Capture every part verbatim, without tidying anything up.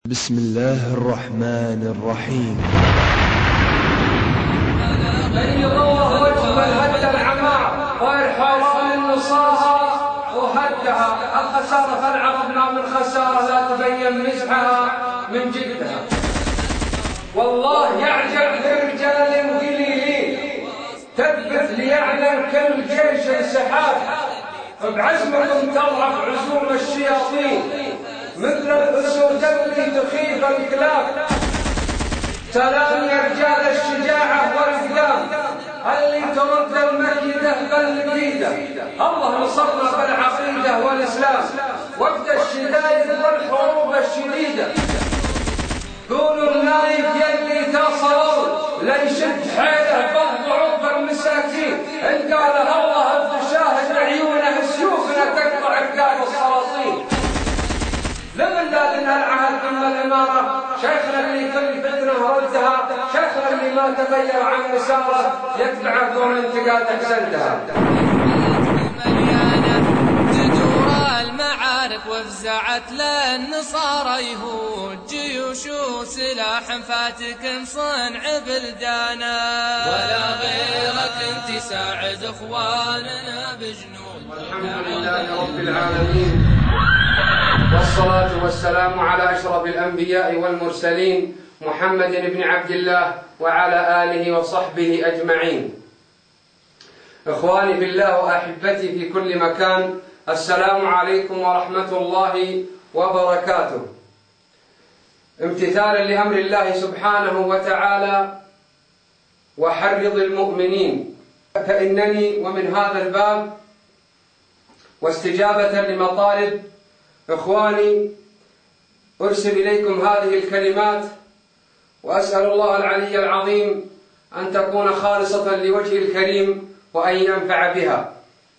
بسم الله الرحمن الرحيم. بيض الله وجه من هد العمار وإرحال النصارى وهدها الخسارة فالعربنا من خسارة لا تبين مزحها من جدها. والله يعجب لرجال قليلين تثبت ليعلم كل جيش انسحاب بعزمكم تضعف عزوم الشياطين مثل الأسود اللي تخيف الكلاب. سلام يا رجال الشجاعة والإقدام اللي ترد الميدة بالمريدة. الله نصرنا بالعقيدة والإسلام وقت الشدائد والحروب الشديدة. قولوا النايب يلي تصلوا ليشد حيله بالضعوف المساكين إن قال الله بشاهد عيونه سيوفنا تقطع رقاب السلاطين. لمن لازمنا العهد ثم الإمارة شيخنا اللي كل فتنة ردها، شيخنا اللي ما تغير عن مساره يتبعه دون انتقاد سندها. تدور المعارك وفزعت للنصارى يهود جيوش وسلاح فاتك صنع بلدانا ولا غيرك انت ساعد اخواننا بجنود. الحمد لله رب العالمين والصلاة والسلام على أشرف الأنبياء والمرسلين محمد بن عبد الله وعلى آله وصحبه أجمعين. إخواني بالله وأحبتي في كل مكان، السلام عليكم ورحمة الله وبركاته. امتثالا لأمر الله سبحانه وتعالى وحرض المؤمنين فإنني ومن هذا الباب واستجابة لمطالب إخواني أرسل إليكم هذه الكلمات وأسأل الله العلي العظيم أن تكون خالصة لوجه الكريم وأن ينفع بها.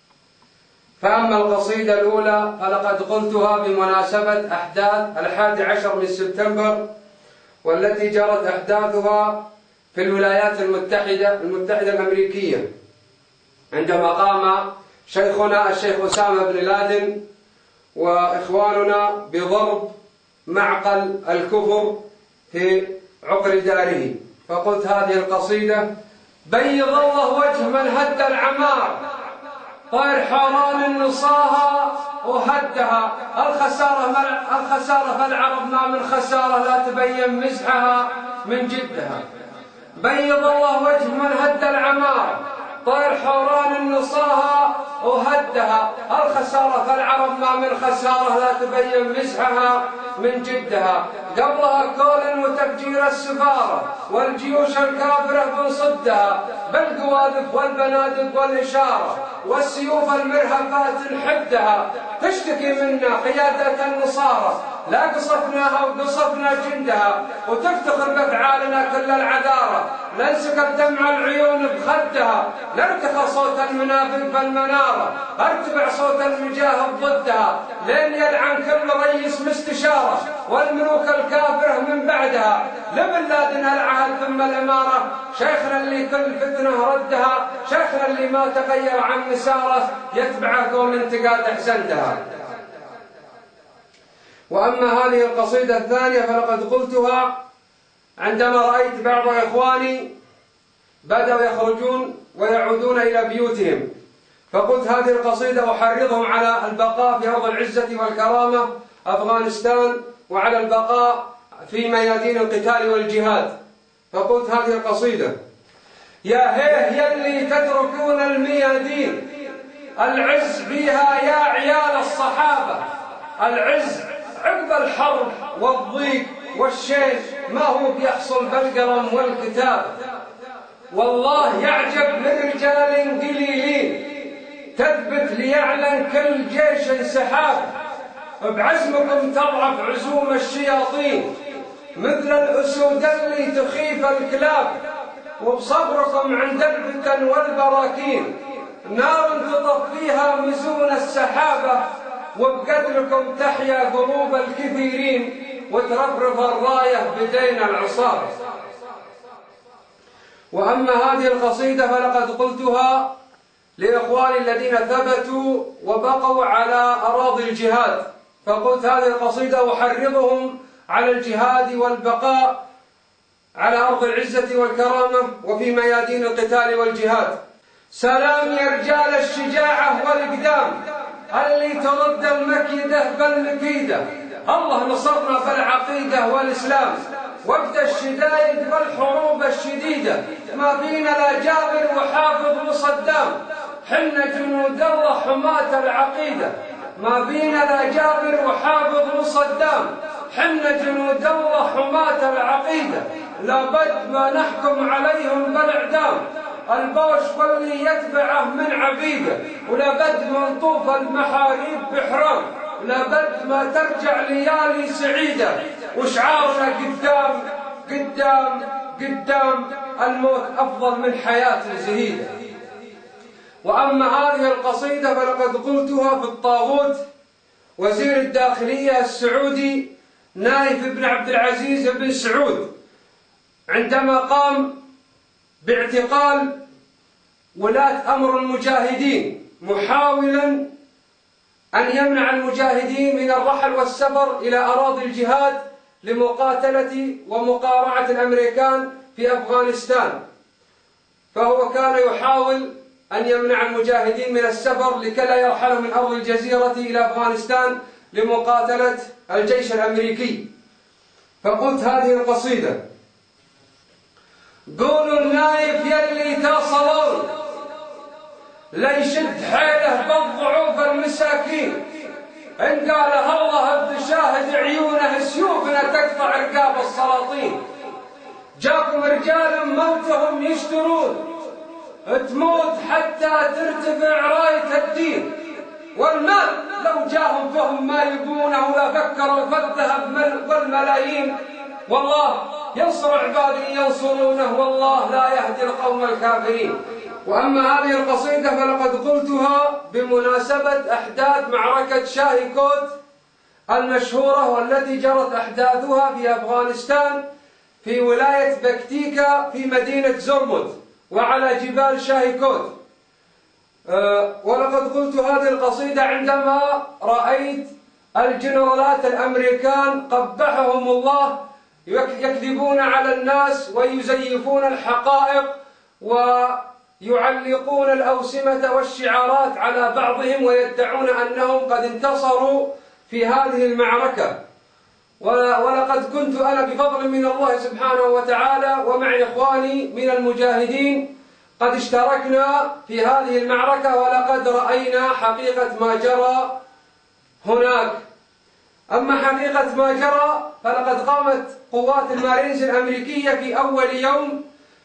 فأما القصيدة الأولى فلقد قلتها بمناسبة أحداث الحادي عشر من سبتمبر والتي جرت أحداثها في الولايات المتحدة المتحدة الأمريكية عندما قام شيخنا الشيخ أسامة بن لادن وإخواننا بضرب معقل الكفر في عقر داره. فقلت هذه القصيدة: بيض الله وجه من هد العمار طير حوران النصاها وهدها الخسارة الخسارة فالعرب ما من خسارة لا تبين مزحها من جدها. بيض الله وجه من هد العمار طير حوران النصاها وهدها الخسارة فالعرب ما من خسارة لا تبين مزحها من جدها. قبلها كولا وتفجير السفارة والجيوش الكافرة بنصدها بالقوادف والبنادق والإشارة والسيوف المرهفات نحدها. تشتكي منا قيادة النصارى لا قصفناها وقصفنا جندها وتفتخر بأفعالنا كل العذارة لنسكب دمع العيون بخدها نرتخى صوت المنافق بالمنارة ارتفع صوت المجاهد ضدها لين يلعن كل رئيس مستشارة والملوك الكافرة من بعدها. لمن لادنها العهد ثم الإمارة شيخنا اللي كل فتنة ردها، شيخنا اللي ما تغير عن مساره يتبعه دون انتقاد أحسنتها. وأما هذه القصيدة الثانية فلقد قلتها عندما رأيت بعض إخواني بدأوا يخرجون ويعودون إلى بيوتهم، فقلت هذه القصيدة أحرضهم على البقاء في أرض العزة والكرامة أفغانستان وعلى البقاء في ميادين القتال والجهاد. فقلت هذه القصيدة: يا هيه يلي تتركون الميادين العز بها يا عيال الصحابة. العز عقب الحرب والضيق والشيش ما هو بيحصل بالقلم والكتاب. والله يعجب لرجال قليلين تثبت ليعلن كل جيش انسحاب بعزمكم تضعف عزوم الشياطين مثل الأسود اللي تخيف الكلاب. وبصبركم عند الفتن والبراكين نار تطفيها مزون السحابة وبقتلكم تحيا قلوب الكثيرين وترفرف الراية بدين العصابة. وأما هذه القصيدة فلقد قلتها لإخواني الذين ثبتوا وبقوا على أراضي الجهاد. فقلت هذه القصيدة أحرضهم على الجهاد والبقاء على أرض العزة والكرامة وفي ميادين القتال والجهاد. سلام يا رجال الشجاعة والإقدام اللي ترد المكيدة بالمكيدة، الله نصرنا بالعقيدة والإسلام وقت الشدايد والحروب الشديدة، ما بينا لا جابر وحافظ وصدام، حنا جنود الله حماة العقيدة، ما بينا لا جابر وحافظ وصدام، حنا جنود الله حماة العقيدة، لابد ما نحكم عليهم بالإعدام، البوش واللي يتبعه من عبيده، ولابد ما نطوف المحاريب بحرام، لابد ما ترجع ليالي سعيدة، وشعارنا قدام قدام قدام، الموت أفضل من حياة زهيدة. وأما هذه القصيدة فلقد قلتها في الطاغوت وزير الداخلية السعودي نايف بن عبد العزيز بن سعود عندما قام باعتقال ولاة أمر المجاهدين، محاولا أن يمنع المجاهدين من الرحل والسفر إلى أراضي الجهاد لمقاتلة ومقارعة الأمريكان في أفغانستان، فهو كان يحاول أن يمنع المجاهدين من السفر لكي لا يرحلوا من أرض الجزيرة إلى أفغانستان لمقاتلة الجيش الأمريكي. فقلت هذه القصيدة: قولوا النايف يلي تصلون ليشد حيله بالضعوف المساكين، إن قالها الله بشاهد عيونه سيوفنا تقطع رقاب السلاطين، جاكم رجال موتهم يشترون تموت حتى ترتفع راية الدين، والمال لو جاهم فهم ما يبونه لفكروا في الذهب والملايين، والله ينصر عبادي ينصرونه والله لا يهدي القوم الكافرين. وأما هذه القصيدة فلقد قلتها بمناسبة أحداث معركة شاهيكوت المشهورة والتي جرت أحداثها في أفغانستان في ولاية بكتيكا في مدينة زرمد وعلى جبال شاهيكوت. أه ولقد قلت هذه القصيدة عندما رأيت الجنرالات الأمريكان قبحهم الله يكذبون على الناس ويزيفون الحقائق ويعلقون الأوسمة والشعارات على بعضهم ويدعون أنهم قد انتصروا في هذه المعركة. ولقد كنت أنا بفضل من الله سبحانه وتعالى ومع إخواني من المجاهدين قد اشتركنا في هذه المعركة، ولقد رأينا حقيقة ما جرى هناك. أما حقيقة ما جرى فلقد قامت قوات المارينز الأمريكية في أول يوم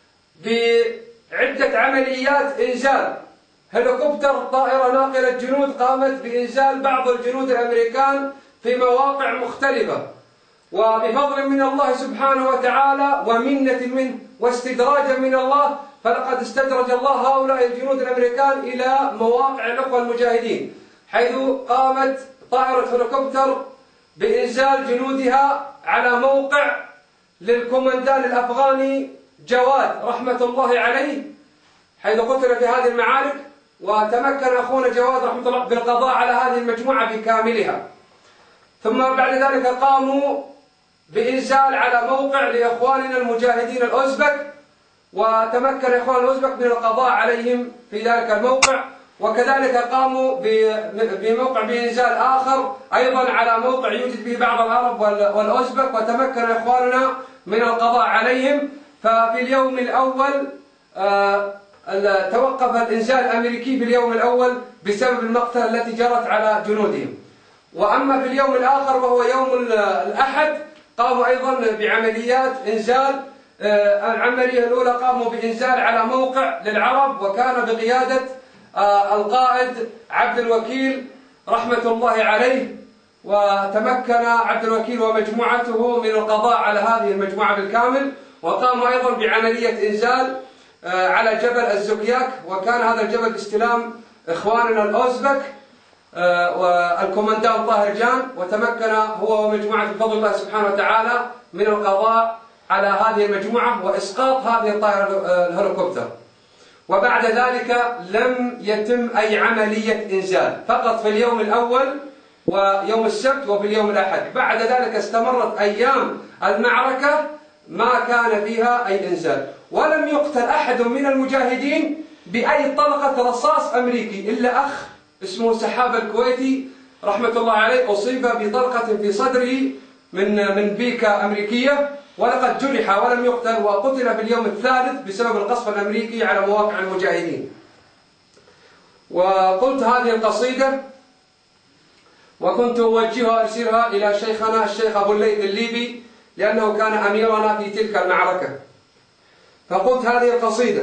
بعدة عمليات إنزال، هليكوبتر طائرة ناقلة جنود قامت بإنزال بعض الجنود الأمريكان في مواقع مختلفة، وبفضل من الله سبحانه وتعالى ومنة منه واستدراجا من الله فلقد استدرج الله هؤلاء الجنود الأمريكان إلى مواقع الأخوة المجاهدين، حيث قامت طائرة هليكوبتر بإنزال جنودها على موقع للكومندان الأفغاني جواد رحمة الله عليه، حيث قتل في هذه المعارك، وتمكن أخونا جواد رحمة الله بالقضاء على هذه المجموعة بكاملها. ثم بعد ذلك قاموا بإنزال على موقع لإخواننا المجاهدين الأوزبك، وتمكن إخوان الأوزبك من القضاء عليهم في ذلك الموقع، وكذلك قاموا بموقع بإنزال آخر أيضا على موقع يوجد به بعض العرب والأوزبك، وتمكن إخواننا من القضاء عليهم. ففي اليوم الأول توقف الإنزال الأمريكي في اليوم الأول بسبب المقتل التي جرت على جنودهم. وأما في اليوم الآخر وهو يوم الأحد قاموا أيضا بعمليات إنزال. العملية الأولى قاموا بإنزال على موقع للعرب وكان بقيادة القائد عبد الوكيل رحمة الله عليه، وتمكن عبد الوكيل ومجموعته من القضاء على هذه المجموعة بالكامل. وقاموا أيضا بعملية إنزال على جبل الزكياك، وكان هذا الجبل باستلام إخواننا الأوزبك والكومندان طاهر جان، وتمكن هو ومجموعة بفضل الله سبحانه وتعالى من القضاء على هذه المجموعة وإسقاط هذه الطائرة الهليكوبتر. وبعد ذلك لم يتم أي عملية إنزال، فقط في اليوم الأول ويوم السبت وفي اليوم الأحد. بعد ذلك استمرت أيام المعركة ما كان فيها أي إنزال، ولم يقتل أحد من المجاهدين بأي طلقة رصاص أمريكي إلا أخ اسمه سحاب الكويتي رحمة الله عليه، أصيب بطلقة في صدره من من بيكا أمريكية ولقد جرح ولم يقتل، وقتل في اليوم الثالث بسبب القصف الأمريكي على مواقع المجاهدين. وقلت هذه القصيدة وكنت أوجهها أرسلها إلى شيخنا الشيخ أبو الليث الليبي لأنه كان أميرنا في تلك المعركة. فقلت هذه القصيدة: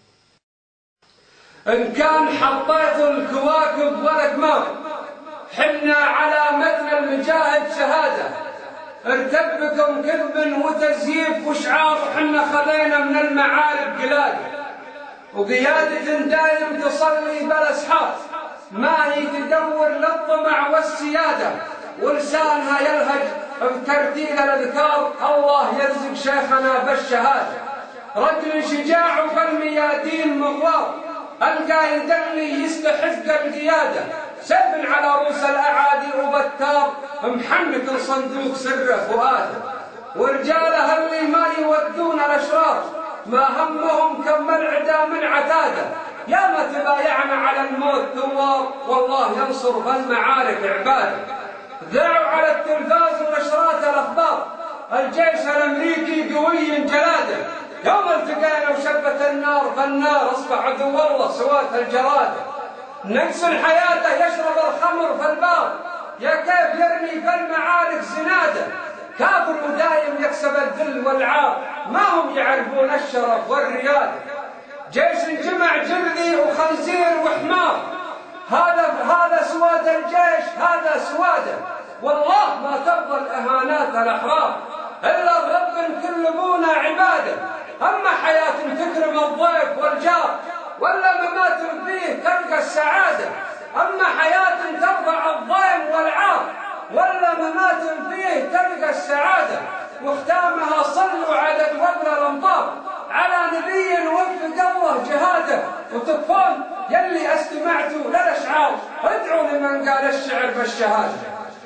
إن كان حطيت الكواكب ولد ماء، حنا على متن المجاهد شهادة، ارتكبكم كذب وتزييف وشعار، حنا خذينا من المعارك قلادة، وقيادة دايم تصلي بالأسحار، ما هي تدور للطمع والسيادة، ولسانها يلهج بترتيل الأذكار، الله يرزق شيخنا بالشهادة، رجل شجاع بالميادين مغوار، القايد اللي يستحق القيادة، سب على رؤوس الأعادي وبتار، محنك صندوق سره فؤاده، ورجاله اللي ما يودون الأشرار، ما همهم كم العدا من عتاده، يا ما تبايعنا على الموت ثوار، والله ينصر بالمعارك عباده، ذاعوا على التلفاز ونشرات الأخبار، الجيش الأمريكي قوي جلاده، يوم التقينا وشبت النار، فالنار أصبح عدو الله سوات الجرادة، نقص حياته يشرب الخمر في البار، يا كيف يرمي في المعارك زناده، كافر ودايم يكسب الذل والعار، ما هم يعرفون الشرف والرياده، جيش جمع جرذي وخنزير وحمار، هذا هذا سواد الجيش، هذا سواده، والله ما ترضى الإهانات الأحرار، إلا الرب كلمونا عباده، أما حياة تكرم الضيف والجار، ولا ممات فيه تلقى السعادة، أما حياة ترفع الضيم والعار، ولا ممات فيه تلقى السعادة، واختامها صلوا عدد وبر الأمطار، على نبي وفق الله جهاده، وتكفون يلي استمعتوا للأشعار، ادعوا لمن قال الشعر بالشهادة.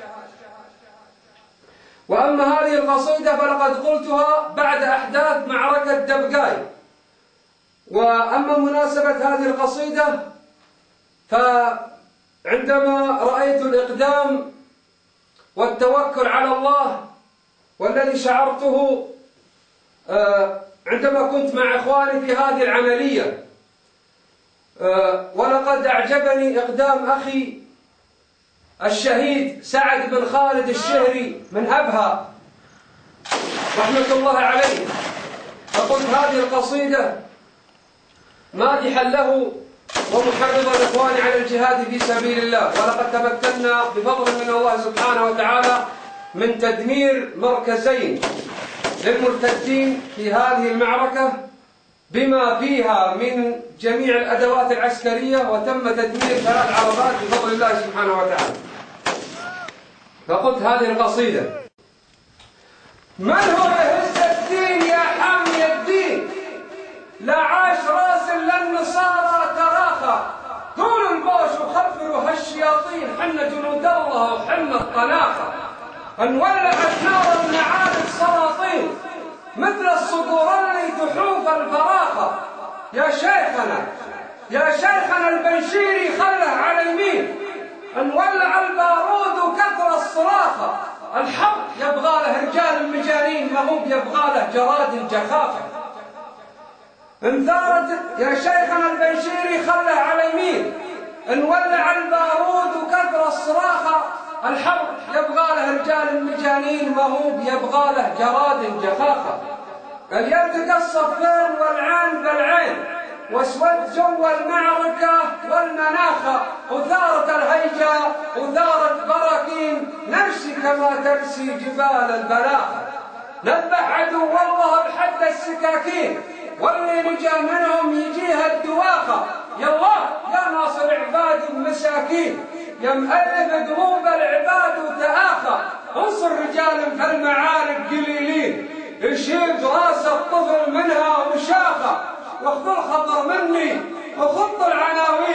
وأما هذه القصيدة فلقد قلتها بعد أحداث معركة دبقاي. وأما مناسبة هذه القصيدة فعندما رأيت الإقدام والتوكل على الله، والذي شعرته عندما كنت مع إخواني في هذه العملية، ولقد أعجبني إقدام أخي الشهيد سعد بن خالد الشهري من أبها رحمة الله عليه، فقلت هذه القصيدة مادحا له ومحرضا الإخوان على الجهاد في سبيل الله، ولقد تمكنا بفضل من الله سبحانه وتعالى من تدمير مركزين للمرتدين في هذه المعركة بما فيها من جميع الأدوات العسكرية، وتم تدمير ثلاث عربات بفضل الله سبحانه وتعالى. فقلت هذه القصيدة: من هو يهز الدين يا حامي الدين، لا عاش راس للنصارى تراخى، قولوا البوش وخفروا هالشياطين، حنا جنود الله وحنا الطناخة، انولعت نار المعارك سلاطين، مثل الصقور اللي تحوف الفراخة، يا شيخنا يا شيخنا البنشيري خله على يمين، انولع البارود وكثر الصراخة، الحق يبغى له رجال المجانين، ما هو يبغى له جراد جخافة، انثارت يا شيخنا البنشيري خله على يمين، انولع البارود وكثر الصراخة، الحق يبغى له رجال المجانين، ما هو يبغى له جراد جخافة، اليد كالصفين والعين بالعين، واسود جو المعركة والمناخة، وثارت الهيجة وثارت براكين، نرسي كما ترسي جبال البلاخة، نذبح عدو والله بحد السكاكين، واللي نجا منهم يجيها الدواخة، يا الله يا ناصر عباد المساكين، يا مؤلف قلوب العباد وتآخى، انصر رجال في المعارك قليلين، يشيل راس الطفل منها وشاخة، واخذ الخبر مني وخط العناوين،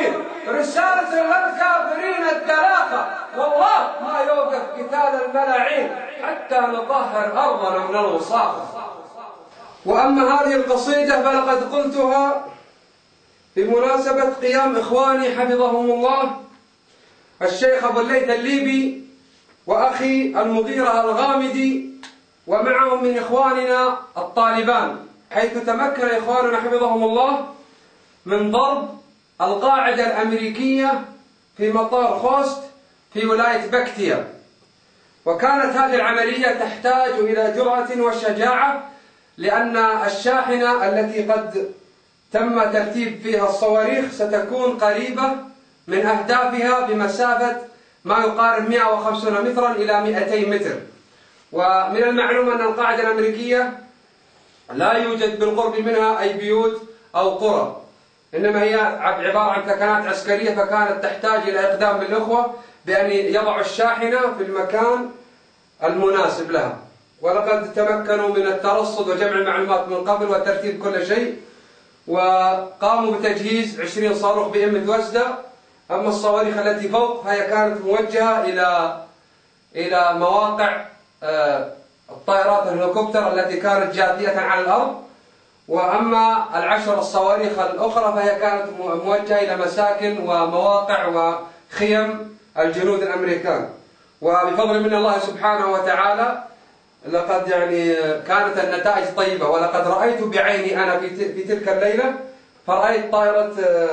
رسالة للكافرين الثلاثة، والله ما يوقف قتال الملاعين حتى نطهر أرضنا من الوساخة. وأما هذه القصيدة فلقد قلتها بمناسبة قيام إخواني حفظهم الله الشيخ أبو الليث الليبي وأخي المغيرة الغامدي ومعهم من إخواننا الطالبان، حيث تمكن إخواننا حفظهم الله من ضرب القاعدة الأمريكية في مطار خوست في ولاية بكتيا. وكانت هذه العملية تحتاج إلى جرأة وشجاعة، لأن الشاحنة التي قد تم ترتيب فيها الصواريخ ستكون قريبة من أهدافها بمسافة ما يقارب مئة وخمسين مترا إلى مئتي متر. ومن المعلوم أن القاعدة الأمريكية لا يوجد بالقرب منها أي بيوت أو قرى، إنما هي عبارة عن ثكنات عسكرية، فكانت تحتاج إلى إقدام من الأخوة بأن يضعوا الشاحنة في المكان المناسب لها. ولقد تمكنوا من الترصد وجمع المعلومات من قبل وترتيب كل شيء، وقاموا بتجهيز عشرين صاروخ بأمة وزدة. أما الصواريخ التي فوق فهي كانت موجهة إلى إلى مواقع الطائرات الهليكوبتر التي كانت جاثية على الأرض، وأما العشر الصواريخ الأخرى فهي كانت موجهة إلى مساكن ومواقع وخيم الجنود الأمريكان. وبفضل من الله سبحانه وتعالى لقد يعني كانت النتائج طيبة، ولقد رأيت بعيني أنا في تلك الليلة، فرأيت طائرة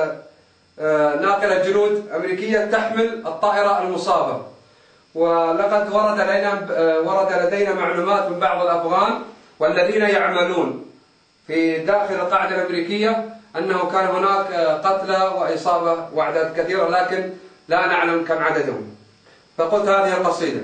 ناقلة جنود أمريكية تحمل الطائرة المصابة. ولقد ورد لدينا ورد لدينا معلومات من بعض الأفغان والذين يعملون في داخل القاعدة الأمريكية أنه كان هناك قتلى وإصابة وأعداد كثيرة، لكن لا نعلم كم عددهم. فقلت هذه القصيدة: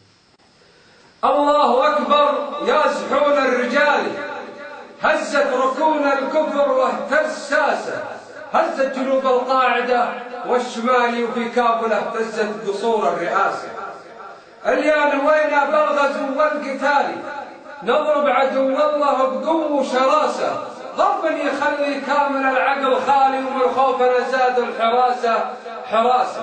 الله أكبر يا زحول الرجال، هزت ركون الكفر واهتز ساسة، هزت جنوب القاعدة والشمال، وفي كابل اهتزت قصور الرئاسة. اليان وينا بالغزو والقتال، نضرب عدو الله بقوة وشراسة، ضرب يخلي كامل العقل خالي، ومن خوفنا زاد الحراسة حراسة.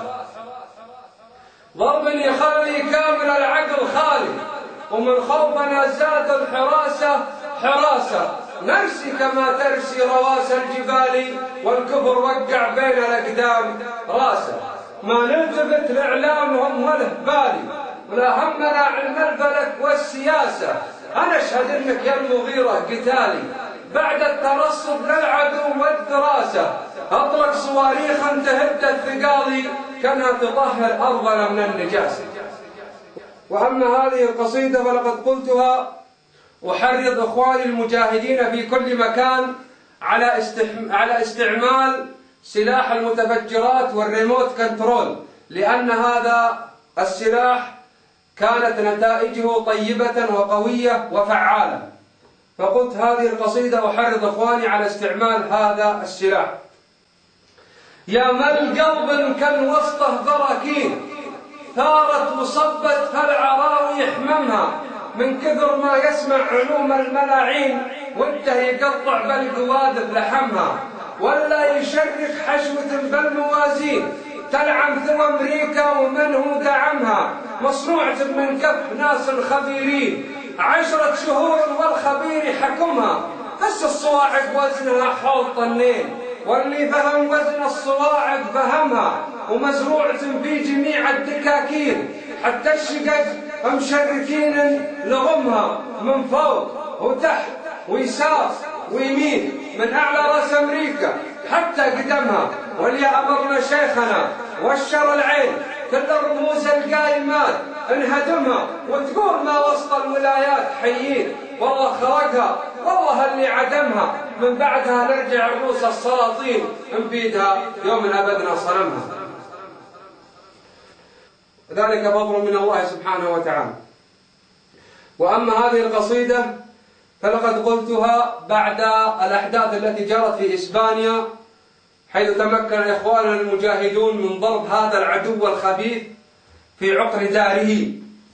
ضرب يخلي كامل العقل خالي، ومن خوفنا زاد الحراسة حراسة. نرسي كما ترسي رواس الجبال، والكفر وقع بين الأقدام راسه. ما نلتفت لإعلامهم وله بالي، ولا همنا علم الفلك والسياسة. أنا أشهد أنك يا المغيرة قتالي، بعد الترصد للعدو والدراسة، أطلق صواريخا تهد الثقالي، كانها تطهر أرضنا من النجاسة. وأما هذه القصيدة فلقد قلتها أحرض إخواني المجاهدين في كل مكان على على استعمال سلاح المتفجرات والريموت كنترول، لأن هذا السلاح كانت نتائجه طيبة وقوية وفعالة. فقلت هذه القصيدة أحرض إخواني على استعمال هذا السلاح. يا من قلب كان وسطه براكين، ثارت وصبت فالعراوي يحممها، من كثر ما يسمع علوم الملاعين، وده يقطع بالقوادب لحمها، ولا يشرك حشوة بالموازين، تلعن ثم أمريكا ومن هو دعمها، مصنوعة من كف ناس خبيرين، عشرة شهور والخبير حكمها، بس الصواعق وزنها حول طنين، واللي فهم وزن الصواعق فهمها، ومزروعة في جميع الدكاكين، حتى الشقق مشركين لغمها، من فوق وتحت ويسار ويمين، من أعلى رأس أمريكا حتى قدمها. وليا أمرنا شيخنا والشر العين، كل الرموز القائمات انهدمها، وتقول ما وسط الولايات حيين، والله خرقها والله اللي عدمها، من بعدها نرجع رؤوس السلاطين نبيدها يوم أبدنا صنمها. ذلك فضل من الله سبحانه وتعالى. وأما هذه القصيدة فلقد قلتها بعد الأحداث التي جرت في إسبانيا، حيث تمكن إخواننا المجاهدون من ضرب هذا العدو الخبيث في عقر داره.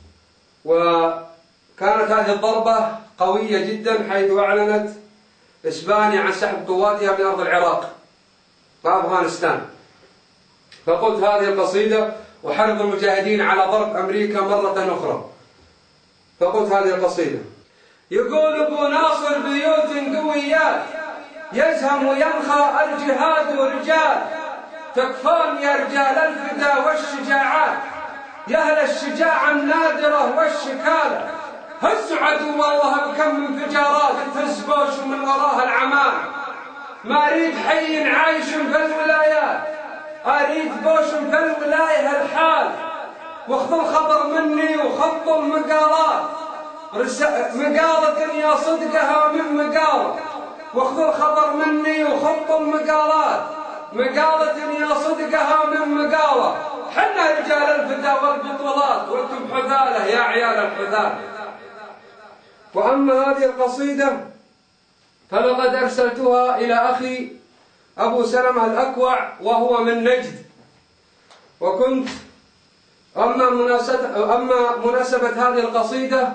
وكانت هذه الضربة قوية جدا، حيث أعلنت إسبانيا عن سحب قواتها من أرض العراق وأفغانستان. فقلت هذه القصيدة وحرض المجاهدين على ضرب أمريكا مرة أخرى. فقلت هذه القصيدة: يقول أبو ناصر بيوت قويات يزهم وينخى الجهاد ورجال، تكفون يا رجال الفدا والشجاعات، يا أهل الشجاعة النادرة والشكالة، هزوا عدو الله بكم انفجارات تهزبوش من وراها العمال، ما أريد حي عايش في الولايات، أريد بوش في الولاية الحال، واخذوا الخبر مني وخطوا المقالات، مقالة يا صدقها من مقالة، واخذوا الخبر مني وخطوا المقالات، مقالة يا صدقها من مقالة، حنا رجال الفدا والبطولات وانتم حذاله يا عيال الحذاله. وأما هذه القصيدة فلقد أرسلتها إلى أخي أبو سلمة الأكوع وهو من نجد، وكنت أما مناسبة, أما مناسبة هذه القصيدة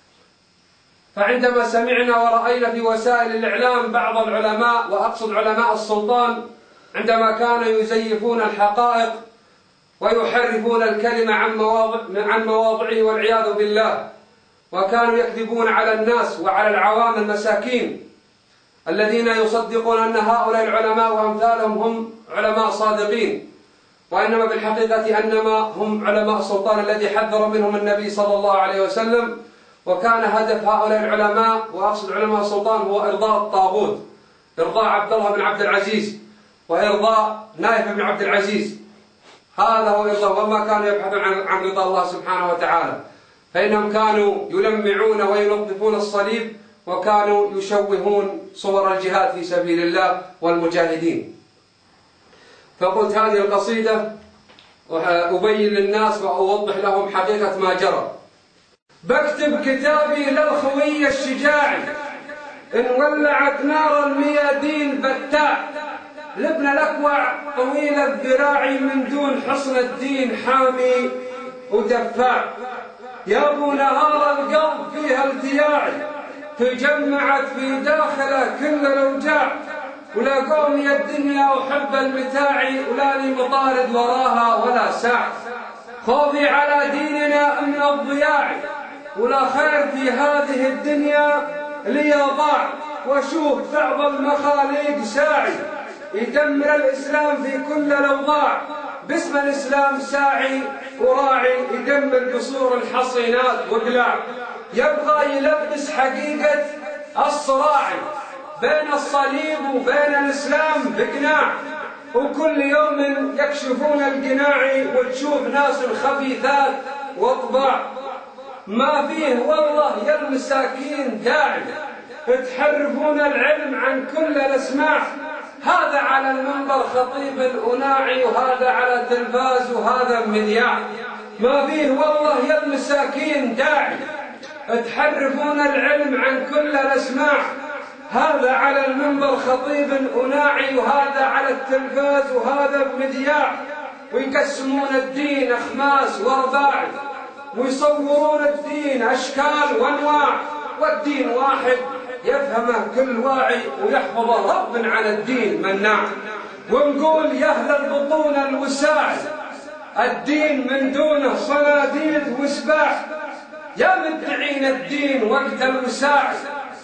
فعندما سمعنا ورأينا في وسائل الإعلام بعض العلماء، وأقصد علماء السلطان، عندما كانوا يزيفون الحقائق ويحرفون الكلمة عن مواضع عن مواضعه والعياذ بالله، وكانوا يكذبون على الناس وعلى العوام المساكين الذين يصدقون أن هؤلاء العلماء وأمثالهم هم علماء صادقين، وإنما بالحقيقة أنما هم علماء السلطان الذي حذر منهم النبي صلى الله عليه وسلم. وكان هدف هؤلاء العلماء، وأقصد علماء السلطان، هو إرضاء الطاغوت، إرضاء عبد الله بن عبد العزيز وإرضاء نايف بن عبد العزيز، هذا هو إرضاء، وما كانوا يبحثون عن عن رضا الله سبحانه وتعالى، فإنهم كانوا يلمعون وينظفون الصليب، وكانوا يشوهون صور الجهاد في سبيل الله والمجاهدين. فقلت هذه القصيدة أبين للناس وأوضح لهم حقيقة ما جرى. بكتب كتابي للخوي الشجاعي، إن ولعت نار الميادين بتاع، لابن الأكوع طويل الذراع من دون حصن الدين حامي ودفاع، يا أبو نهار القلب فيها التياعي، تجمعت في داخله كل الأوجاع، ولا قوم يا الدنيا وحب المتاعي، ولا لي مطارد وراها ولا ساع، خوفي على ديننا من الضياع، ولا خير في هذه الدنيا لي ضاع، واشوف بعض المخاليق ساعي، يدمر الإسلام في كل الأوضاع، باسم الإسلام ساعي وراعي، يدمر قصور الحصينات وقلاع، يبغى يلبس حقيقة الصراع بين الصليب وبين الإسلام بقناع، وكل يوم يكشفون القناع، وتشوف ناس خبيثات وطباع، ما فيه والله يا المساكين داعي، تحرفون العلم عن كل الأسماع، هذا على المنبر خطيب الأناعي، وهذا على التلفاز وهذا مذياع، ما فيه والله يا المساكين داعي، تحرفون العلم عن كل الأسماع، هذا على المنبر خطيب أناعي، وهذا على التلفاز وهذا مذياع، ويقسمون الدين أخماس وأرباع، ويصورون الدين أشكال وأنواع، والدين واحد يفهمه كل واعي، ويحفظه رب عن الدين مناع، ونقول يا أهل البطون الوساع، الدين من دونه صناديد وسباع، يا مدعين الدين وقت الوساع،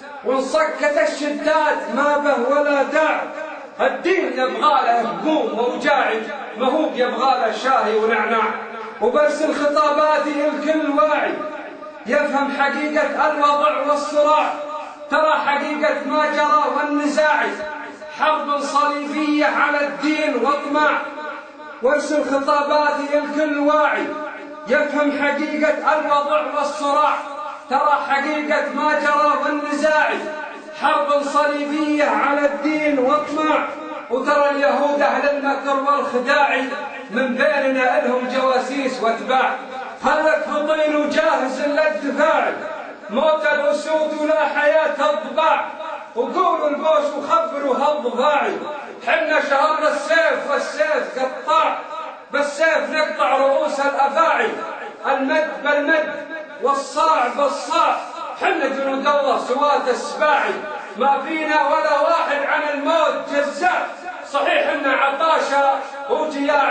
وانصكت الشدات ما به ولا داع، الدين يبغاله هموم ووجاعي، ما هو يبغاله شاهي ونعناع، وبرسل خطاباتي الكل واعي، يفهم حقيقة الوضع والصراع، ترى حقيقة ما جرى والنزاع، حرب صليبية على الدين واطماع، وارسل خطاباتي الكل واعي، يفهم حقيقة الوضع والصراع، ترى حقيقة ما جرى والنزاع، حرب صليبية على الدين واطماع، وترى اليهود أهل المكر والخداع، من بيننا لهم جواسيس واتباع، خلك فطين وجاهز للدفاع، موت الأسود ولا حياة الضباع، وقولوا البوش وخبروا هالضفاعي، حنا شهرنا السيف والسيف قطاع، بالسيف نقطع رؤوس الأفاعي، المد بالمد والصاع بالصاع، حنا جنود الله سواد السباعي، ما فينا ولا واحد عن الموت جزاع، صحيح إن عطاشة وجياعي،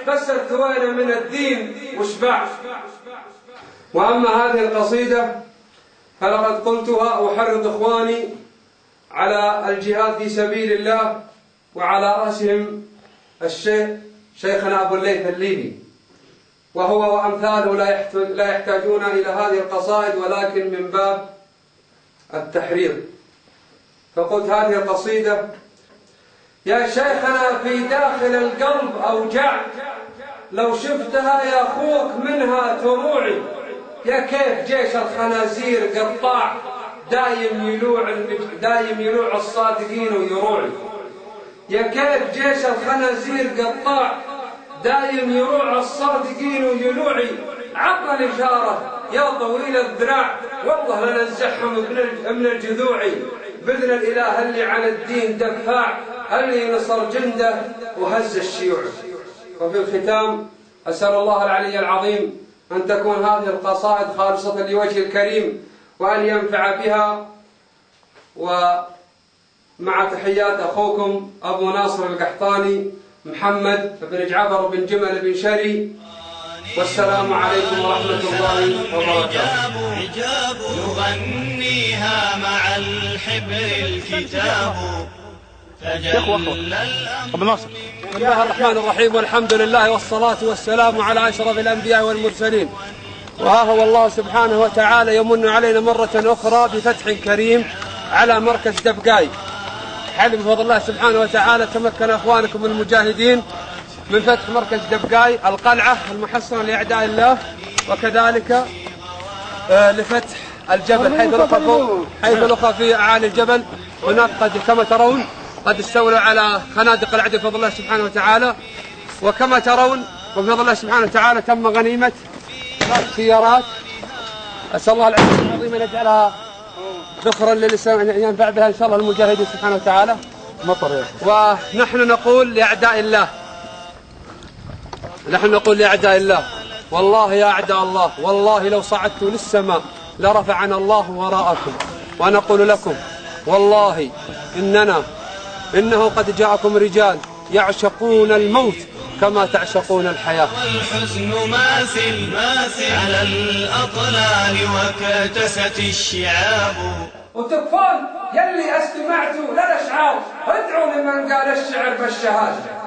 بس ارتوينا من الدين وشبع. وأما هذه القصيدة فلقد قلتها أحرض إخواني على الجهاد في سبيل الله، وعلى رأسهم الشيخ شيخنا أبو الليث الليبي، وهو وأمثاله لا يحتاجون إلى هذه القصائد ولكن من باب التحريض. فقلت هذه القصيدة: يا شيخنا في داخل القلب أوجع، لو شفتها يا أخوك منها تروعي. يا كيف جيش الخنازير قطاع، دايم يلوع دايم يلوع الصادقين ويروعي. يا كيف جيش الخنازير قطاع، دايم يروع الصادقين ويلوعي. عطنا الإشارة يا طويل الذراع، والله لننزعهم من الجذوع. بإذن الإله اللي على الدين دفاع، اللي نصر جنده وهز الشيوع. وفي الختام أسأل الله العلي العظيم أن تكون هذه القصائد خالصة لوجه الكريم، وأن ينفع بها. ومع تحيات أخوكم أبو ناصر القحطاني محمد بن جعفر بن جمل بن شري، والسلام عليكم ورحمة الله وبركاته. يغنيها مع الحبر الكتاب. أبو ناصر. بسم الله الرحمن الرحيم، والحمد لله والصلاة والسلام على أشرف الأنبياء والمرسلين. وها هو الله سبحانه وتعالى يمن علينا مرة أخرى بفتح كريم على مركز دبقاي. حلم بفضل الله سبحانه وتعالى تمكن أخوانكم المجاهدين من فتح مركز دبقاي، القلعة المحصنة لأعداء الله، وكذلك لفتح الجبل حيث لقوا حيث لقوا في أعالي الجبل. هناك قد كما ترون قد استولوا على خنادق العدو بفضل الله سبحانه وتعالى، وكما ترون بفضل الله سبحانه وتعالى تم غنيمة سيارات. أسأل الله العلي العظيم أن يجعلها ذخرا للإسلام ينفع بها إن شاء الله المجاهدين سبحانه وتعالى. مطر. ونحن نقول لأعداء الله نحن نقول لأعداء الله والله يا أعداء الله، والله لو صعدتوا للسماء لرفعنا الله وراءكم. ونقول لكم والله إننا إنه قد جاءكم رجال يعشقون الموت كما تعشقون الحياة. والحزن ماثل ماثل على الأطلال وكتست الشعاب. وتكفون يلي استمعتوا للأشعار، ادعوا لمن قال الشعر بالشهادة.